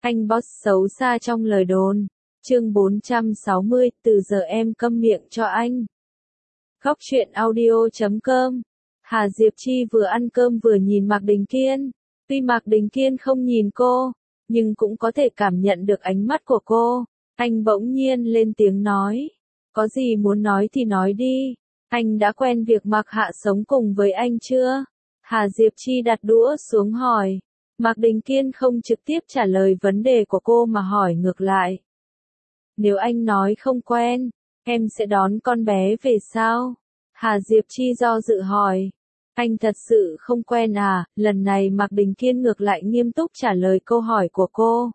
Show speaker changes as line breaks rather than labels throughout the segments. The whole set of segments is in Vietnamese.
Anh boss xấu xa trong lời đồn. Chương 460, từ giờ em câm miệng cho anh. Góc truyện audio.com. Hà Diệp Chi vừa ăn cơm vừa nhìn Mạc Đình Kiên. Tuy Mạc Đình Kiên không nhìn cô, nhưng cũng có thể cảm nhận được ánh mắt của cô. Anh bỗng nhiên lên tiếng nói. Có gì muốn nói thì nói đi. Anh đã quen việc Mạc Hạ sống cùng với anh chưa? Hà Diệp Chi đặt đũa xuống hỏi. Mạc Đình Kiên không trực tiếp trả lời vấn đề của cô mà hỏi ngược lại. Nếu anh nói không quen, em sẽ đón con bé về sao? Hà Diệp Chi do dự hỏi. Anh thật sự không quen à? Lần này Mạc Đình Kiên ngược lại nghiêm túc trả lời câu hỏi của cô.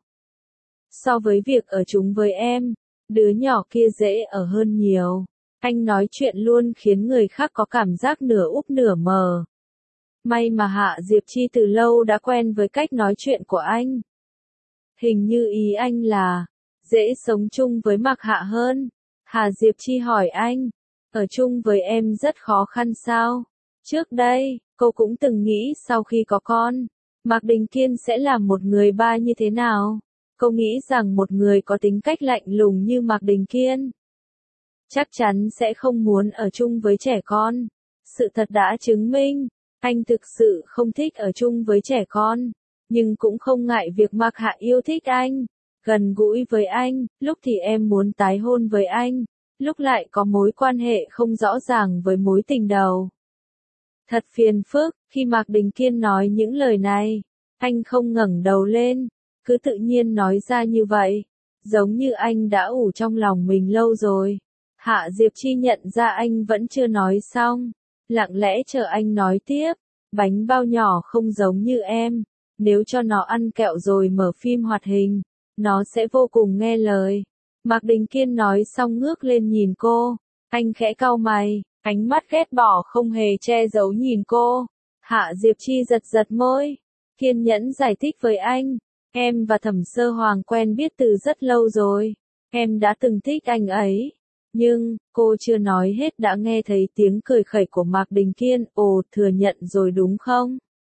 So với việc ở chung với em, đứa nhỏ kia dễ ở hơn nhiều. Anh nói chuyện luôn khiến người khác có cảm giác nửa úp nửa mờ. May mà Hạ Diệp Chi từ lâu đã quen với cách nói chuyện của anh. Hình như ý anh là dễ sống chung với Mạc Hạ hơn. Hà Diệp Chi hỏi anh, ở chung với em rất khó khăn sao? Trước đây, cô cũng từng nghĩ sau khi có con, Mạc Đình Kiên sẽ là một người ba như thế nào? Cô nghĩ rằng một người có tính cách lạnh lùng như Mạc Đình Kiên chắc chắn sẽ không muốn ở chung với trẻ con. Sự thật đã chứng minh, anh thực sự không thích ở chung với trẻ con, nhưng cũng không ngại việc Mạc Hạ yêu thích anh, gần gũi với anh, lúc thì em muốn tái hôn với anh, lúc lại có mối quan hệ không rõ ràng với mối tình đầu. Thật phiền phức, khi Mạc Đình Kiên nói những lời này, anh không ngẩng đầu lên, cứ tự nhiên nói ra như vậy, giống như anh đã ủ trong lòng mình lâu rồi. Hạ Diệp Chi nhận ra anh vẫn chưa nói xong, lặng lẽ chờ anh nói tiếp. Bánh bao nhỏ không giống như em, nếu cho nó ăn kẹo rồi mở phim hoạt hình, nó sẽ vô cùng nghe lời. Mạc Đình Kiên nói xong ngước lên nhìn cô, anh khẽ cau mày, ánh mắt ghét bỏ không hề che giấu nhìn cô. Hạ Diệp Chi giật giật môi, kiên nhẫn giải thích với anh, em và Thẩm Sơ Hoàng quen biết từ rất lâu rồi, em đã từng thích anh ấy. Nhưng, cô chưa nói hết đã nghe thấy tiếng cười khẩy của Mạc Đình Kiên, ồ, thừa nhận rồi đúng không?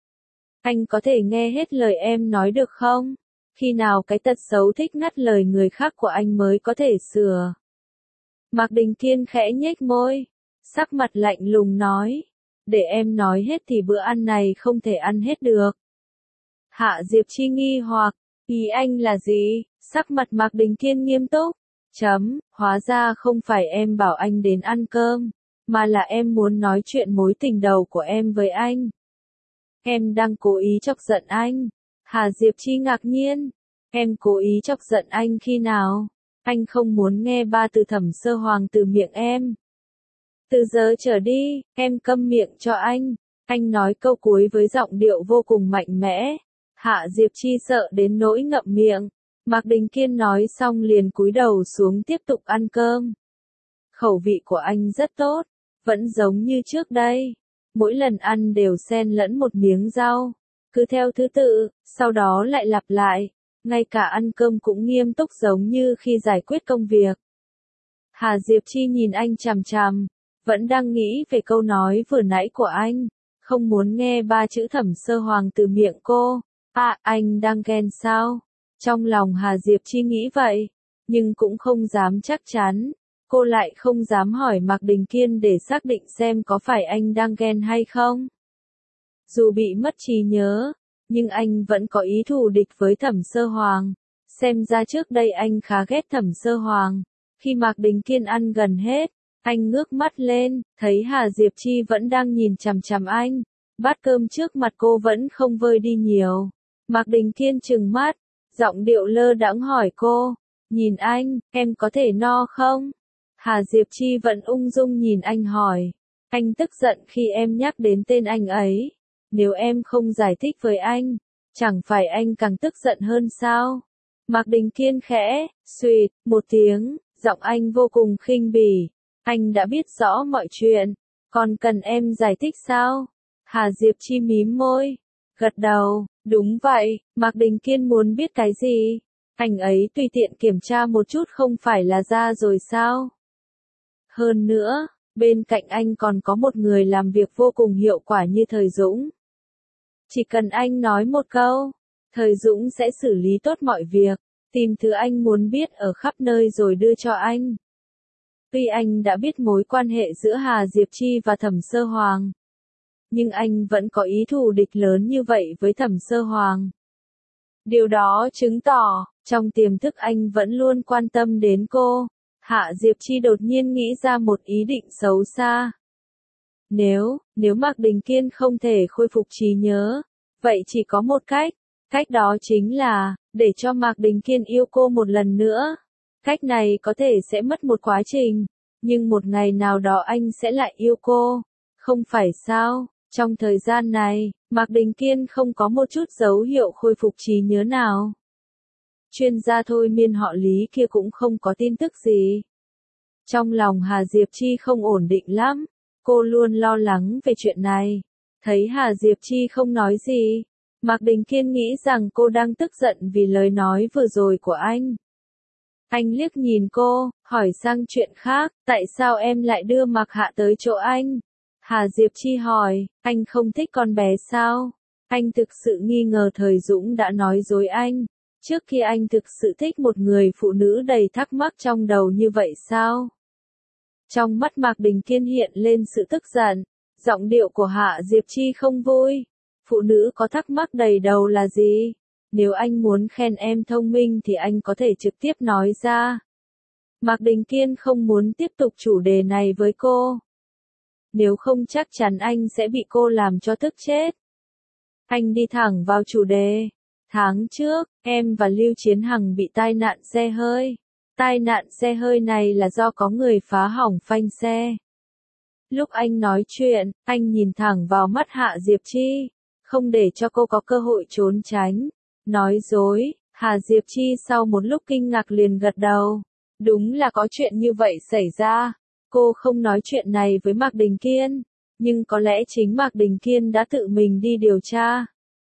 Anh có thể nghe hết lời em nói được không? Khi nào cái tật xấu thích ngắt lời người khác của anh mới có thể sửa? Mạc Đình Kiên khẽ nhếch môi, sắc mặt lạnh lùng nói, để em nói hết thì bữa ăn này không thể ăn hết được. Hạ Diệp Chi nghi hoặc, ý anh là gì? Sắc mặt Mạc Đình Kiên nghiêm túc. Hóa ra không phải em bảo anh đến ăn cơm, mà là em muốn nói chuyện mối tình đầu của em với anh. Em đang cố ý chọc giận anh. Hà Diệp Chi ngạc nhiên. Em cố ý chọc giận anh khi nào? Anh không muốn nghe ba từ Thẩm Sơ Hoàng từ miệng em. Từ giờ trở đi, em câm miệng cho anh. Anh nói câu cuối với giọng điệu vô cùng mạnh mẽ. Hạ Diệp Chi sợ đến nỗi ngậm miệng. Mạc Đình Kiên nói xong liền cúi đầu xuống tiếp tục ăn cơm. Khẩu vị của anh rất tốt, vẫn giống như trước đây. Mỗi lần ăn đều xen lẫn một miếng rau, cứ theo thứ tự, sau đó lại lặp lại. Ngay cả ăn cơm cũng nghiêm túc giống như khi giải quyết công việc. Hà Diệp Chi nhìn anh chằm chằm, vẫn đang nghĩ về câu nói vừa nãy của anh, không muốn nghe ba chữ Thẩm Sơ Hoàng từ miệng cô. À, anh đang ghen sao? Trong lòng Hà Diệp Chi nghĩ vậy, nhưng cũng không dám chắc chắn. Cô lại không dám hỏi Mạc Đình Kiên để xác định xem có phải anh đang ghen hay không. Dù bị mất trí nhớ, nhưng anh vẫn có ý thù địch với Thẩm Sơ Hoàng. Xem ra trước đây anh khá ghét Thẩm Sơ Hoàng. Khi Mạc Đình Kiên ăn gần hết, anh ngước mắt lên, thấy Hà Diệp Chi vẫn đang nhìn chằm chằm anh. Bát cơm trước mặt cô vẫn không vơi đi nhiều. Mạc Đình Kiên trừng mắt, giọng điệu lơ đãng hỏi cô, nhìn anh, em có thể no không? Hà Diệp Chi vẫn ung dung nhìn anh hỏi, anh tức giận khi em nhắc đến tên anh ấy, nếu em không giải thích với anh, chẳng phải anh càng tức giận hơn sao? Mạc Đình Kiên khẽ, suýt, một tiếng, giọng anh vô cùng khinh bỉ, anh đã biết rõ mọi chuyện, còn cần em giải thích sao? Hà Diệp Chi mím môi, gật đầu. Đúng vậy, Mạc Đình Kiên muốn biết cái gì? Anh ấy tùy tiện kiểm tra một chút không phải là ra rồi sao? Hơn nữa, bên cạnh anh còn có một người làm việc vô cùng hiệu quả như Thời Dũng. Chỉ cần anh nói một câu, Thời Dũng sẽ xử lý tốt mọi việc, tìm thứ anh muốn biết ở khắp nơi rồi đưa cho anh. Tuy anh đã biết mối quan hệ giữa Hà Diệp Chi và Thẩm Sơ Hoàng, nhưng anh vẫn có ý thù địch lớn như vậy với Thẩm Sơ Hoàng. Điều đó chứng tỏ, trong tiềm thức anh vẫn luôn quan tâm đến cô. Hạ Diệp Chi đột nhiên nghĩ ra một ý định xấu xa. Nếu Mạc Đình Kiên không thể khôi phục trí nhớ, vậy chỉ có một cách đó chính là, để cho Mạc Đình Kiên yêu cô một lần nữa. Cách này có thể sẽ mất một quá trình, nhưng một ngày nào đó anh sẽ lại yêu cô. Không phải sao, trong thời gian này, Mạc Đình Kiên không có một chút dấu hiệu khôi phục trí nhớ nào. Chuyên gia thôi miên họ Lý kia cũng không có tin tức gì. Trong lòng Hà Diệp Chi không ổn định lắm, cô luôn lo lắng về chuyện này. Thấy Hà Diệp Chi không nói gì, Mạc Đình Kiên nghĩ rằng cô đang tức giận vì lời nói vừa rồi của anh. Anh liếc nhìn cô, hỏi sang chuyện khác, tại sao em lại đưa Mạc Hạ tới chỗ anh? Hà Diệp Chi hỏi, anh không thích con bé sao? Anh thực sự nghi ngờ Thời Dũng đã nói dối anh. Trước khi anh thực sự thích một người phụ nữ đầy thắc mắc trong đầu như vậy sao? Trong mắt Mạc Đình Kiên hiện lên sự tức giận, giọng điệu của Hạ Diệp Chi không vui. Phụ nữ có thắc mắc đầy đầu là gì? Nếu anh muốn khen em thông minh thì anh có thể trực tiếp nói ra. Mạc Đình Kiên không muốn tiếp tục chủ đề này với cô. Nếu không chắc chắn anh sẽ bị cô làm cho tức chết. Anh đi thẳng vào chủ đề. Tháng trước, em và Lưu Chiến Hằng bị tai nạn xe hơi. Tai nạn xe hơi này là do có người phá hỏng phanh xe. Lúc anh nói chuyện, anh nhìn thẳng vào mắt Hạ Diệp Chi, không để cho cô có cơ hội trốn tránh. Nói dối, Hà Diệp Chi sau một lúc kinh ngạc liền gật đầu. Đúng là có chuyện như vậy xảy ra. Cô không nói chuyện này với Mạc Đình Kiên, nhưng có lẽ chính Mạc Đình Kiên đã tự mình đi điều tra.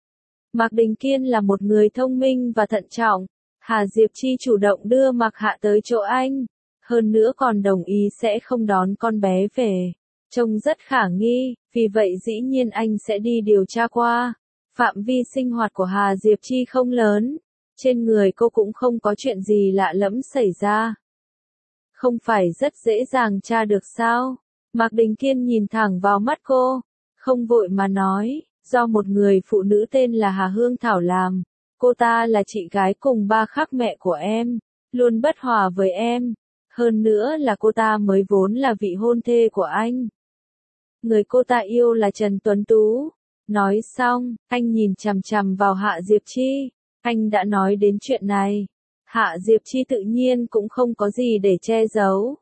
Mạc Đình Kiên là một người thông minh và thận trọng. Hà Diệp Chi chủ động đưa Mạc Hạ tới chỗ anh, hơn nữa còn đồng ý sẽ không đón con bé về. Trông rất khả nghi, vì vậy dĩ nhiên anh sẽ đi điều tra qua. Phạm vi sinh hoạt của Hà Diệp Chi không lớn, trên người cô cũng không có chuyện gì lạ lẫm xảy ra. Không phải rất dễ dàng tra được sao? Mạc Đình Kiên nhìn thẳng vào mắt cô, không vội mà nói, do một người phụ nữ tên là Hà Hương Thảo làm. Cô ta là chị gái cùng ba khác mẹ của em, luôn bất hòa với em. Hơn nữa là cô ta mới vốn là vị hôn thê của anh. Người cô ta yêu là Trần Tuấn Tú. Nói xong, anh nhìn chằm chằm vào Hạ Diệp Chi. Anh đã nói đến chuyện này. Hạ Diệp Chi tự nhiên cũng không có gì để che giấu.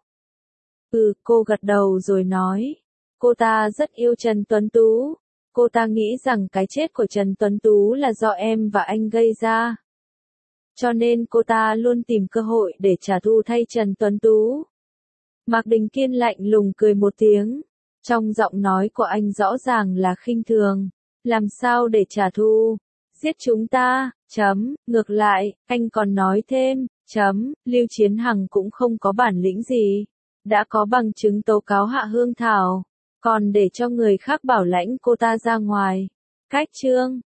Cô gật đầu rồi nói. Cô ta rất yêu Trần Tuấn Tú. Cô ta nghĩ rằng cái chết của Trần Tuấn Tú là do em và anh gây ra. Cho nên cô ta luôn tìm cơ hội để trả thù thay Trần Tuấn Tú. Mạc Đình Kiên lạnh lùng cười một tiếng. Trong giọng nói của anh rõ ràng là khinh thường. Làm sao để trả thù? Giết chúng ta, ngược lại, anh còn nói thêm, Lưu Chiến Hằng cũng không có bản lĩnh gì. Đã có bằng chứng tố cáo Hạ Hương Thảo, còn để cho người khác bảo lãnh cô ta ra ngoài. Cách chương